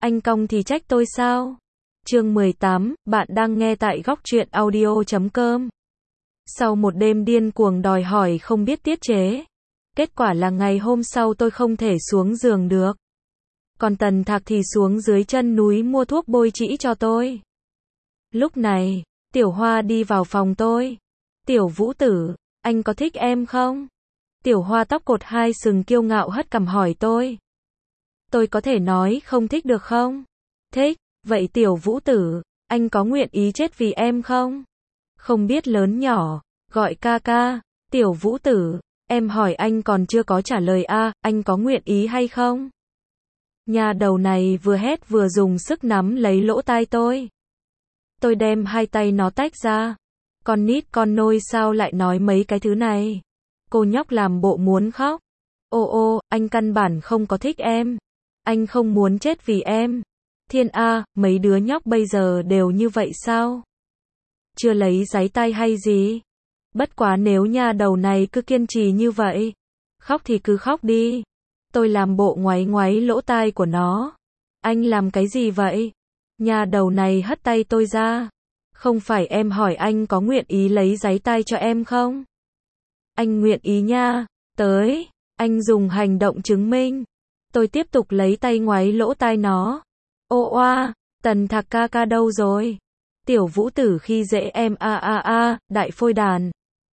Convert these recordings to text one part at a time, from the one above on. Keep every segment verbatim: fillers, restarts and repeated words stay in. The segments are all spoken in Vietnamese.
Anh cong thì trách tôi sao? Chương mười tám, bạn đang nghe tại góc truyện audio chấm com. Sau một đêm điên cuồng đòi hỏi không biết tiết chế, kết quả là ngày hôm sau tôi không thể xuống giường được. Còn Tần Thạc thì xuống dưới chân núi mua thuốc bôi trĩ cho tôi. Lúc này, Tiểu Hoa đi vào phòng tôi. Tiểu Vũ Tử, anh có thích em không? Tiểu Hoa tóc cột hai sừng kiêu ngạo hất cằm hỏi tôi. Tôi có thể nói không thích được không? Thích, vậy Tiểu Vũ Tử, anh có nguyện ý chết vì em không? Không biết lớn nhỏ, gọi ca ca. Tiểu Vũ Tử, em hỏi anh còn chưa có trả lời a, à, anh có nguyện ý hay không? Nhà đầu này vừa hét vừa dùng sức nắm lấy lỗ tai tôi. Tôi đem hai tay nó tách ra. Con nít con nôi sao lại nói mấy cái thứ này? Cô nhóc làm bộ muốn khóc. Ô ô, anh căn bản không có thích em. Anh không muốn chết vì em. Thiên A, mấy đứa nhóc bây giờ đều như vậy sao? Chưa lấy giấy tay hay gì? Bất quá nếu nhà đầu này cứ kiên trì như vậy, khóc thì cứ khóc đi. Tôi làm bộ ngoáy ngoáy lỗ tai của nó. Anh làm cái gì vậy? Nhà đầu này hất tay tôi ra. Không phải em hỏi anh có nguyện ý lấy giấy tay cho em không? Anh nguyện ý nha. Tới, anh dùng hành động chứng minh. Tôi tiếp tục lấy tay ngoáy lỗ tai nó. Ô oa, Tần Thạc ca ca đâu rồi? Tiểu Vũ Tử khi dễ em a a a, đại phôi đàn.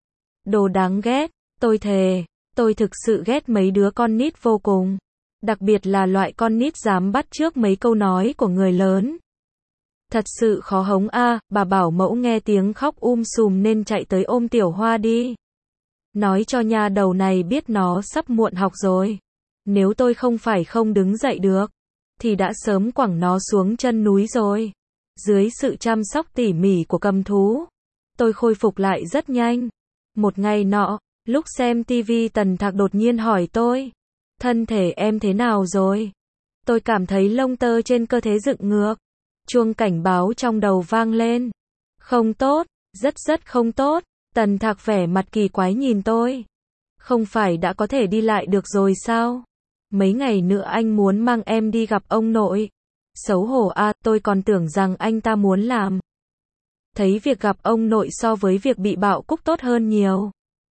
Đồ đáng ghét, tôi thề, tôi thực sự ghét mấy đứa con nít vô cùng. Đặc biệt là loại con nít dám bắt chước mấy câu nói của người lớn. Thật sự khó hống a, à, bà bảo mẫu nghe tiếng khóc um sùm nên chạy tới ôm Tiểu Hoa đi. Nói cho nhà đầu này biết nó sắp muộn học rồi. Nếu tôi không phải không đứng dậy được, thì đã sớm quẳng nó xuống chân núi rồi. Dưới sự chăm sóc tỉ mỉ của cầm thú, tôi khôi phục lại rất nhanh. Một ngày nọ, lúc xem tivi Tần Thạc đột nhiên hỏi tôi, thân thể em thế nào rồi? Tôi cảm thấy lông tơ trên cơ thể dựng ngược. Chuông cảnh báo trong đầu vang lên. Không tốt, rất rất không tốt. Tần Thạc vẻ mặt kỳ quái nhìn tôi. Không phải đã có thể đi lại được rồi sao? Mấy ngày nữa anh muốn mang em đi gặp ông nội. Xấu hổ a, à, tôi còn tưởng rằng anh ta muốn làm. Thấy việc gặp ông nội so với việc bị bạo cúc tốt hơn nhiều.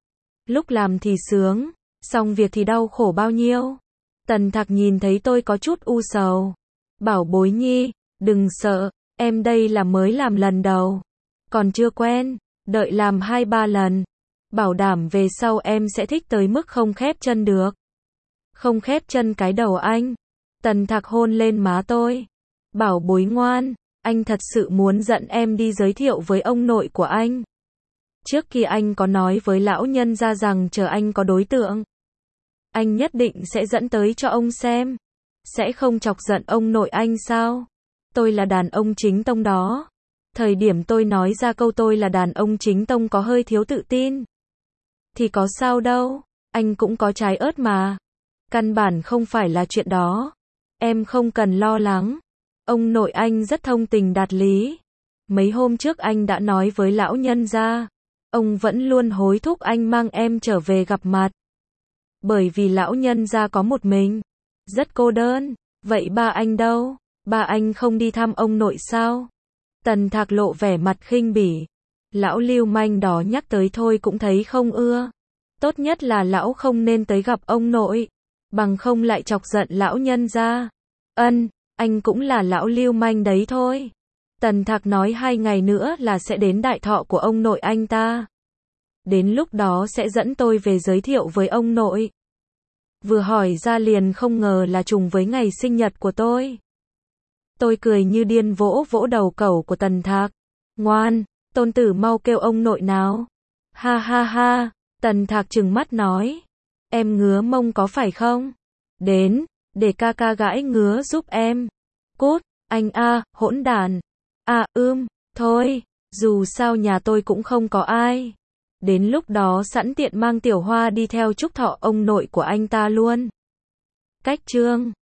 Lúc làm thì sướng, xong việc thì đau khổ bao nhiêu. Tần Thạc nhìn thấy tôi có chút u sầu. Bảo bối nhi, đừng sợ, em đây là mới làm lần đầu. Còn chưa quen, đợi làm hai ba lần. Bảo đảm về sau em sẽ thích tới mức không khép chân được. Không khép chân cái đầu anh. Tần Thạc hôn lên má tôi. Bảo bối ngoan, anh thật sự muốn dẫn em đi giới thiệu với ông nội của anh. Trước khi anh có nói với lão nhân ra rằng chờ anh có đối tượng, anh nhất định sẽ dẫn tới cho ông xem. Sẽ không chọc giận ông nội anh sao? Tôi là đàn ông chính tông đó. Thời điểm tôi nói ra câu tôi là đàn ông chính tông có hơi thiếu tự tin. Thì có sao đâu, anh cũng có trái ớt mà. Căn bản không phải là chuyện đó. Em không cần lo lắng. Ông nội anh rất thông tình đạt lý. Mấy hôm trước anh đã nói với lão nhân gia. Ông vẫn luôn hối thúc anh mang em trở về gặp mặt. Bởi vì lão nhân gia có một mình. Rất cô đơn. Vậy ba anh đâu? Ba anh không đi thăm ông nội sao? Tần Thạc lộ vẻ mặt khinh bỉ. Lão lưu manh đó nhắc tới thôi cũng thấy không ưa. Tốt nhất là lão không nên tới gặp ông nội. Bằng không lại chọc giận lão nhân gia. Ân, anh cũng là lão lưu manh đấy thôi. Tần Thạc nói hai ngày nữa là sẽ đến đại thọ của ông nội anh ta. Đến lúc đó sẽ dẫn tôi về giới thiệu với ông nội. Vừa hỏi ra liền không ngờ là trùng với ngày sinh nhật của tôi. Tôi cười như điên vỗ vỗ đầu cẩu của Tần Thạc. Ngoan, tôn tử mau kêu ông nội nào. Ha ha ha, Tần Thạc trừng mắt nói. Em ngứa mông có phải không? Đến, để ca ca gãi ngứa giúp em. Cút, anh a, hỗn đàn. À ưm, thôi, dù sao nhà tôi cũng không có ai. Đến lúc đó sẵn tiện mang Tiểu Hoa đi theo chúc thọ ông nội của anh ta luôn. Cách chương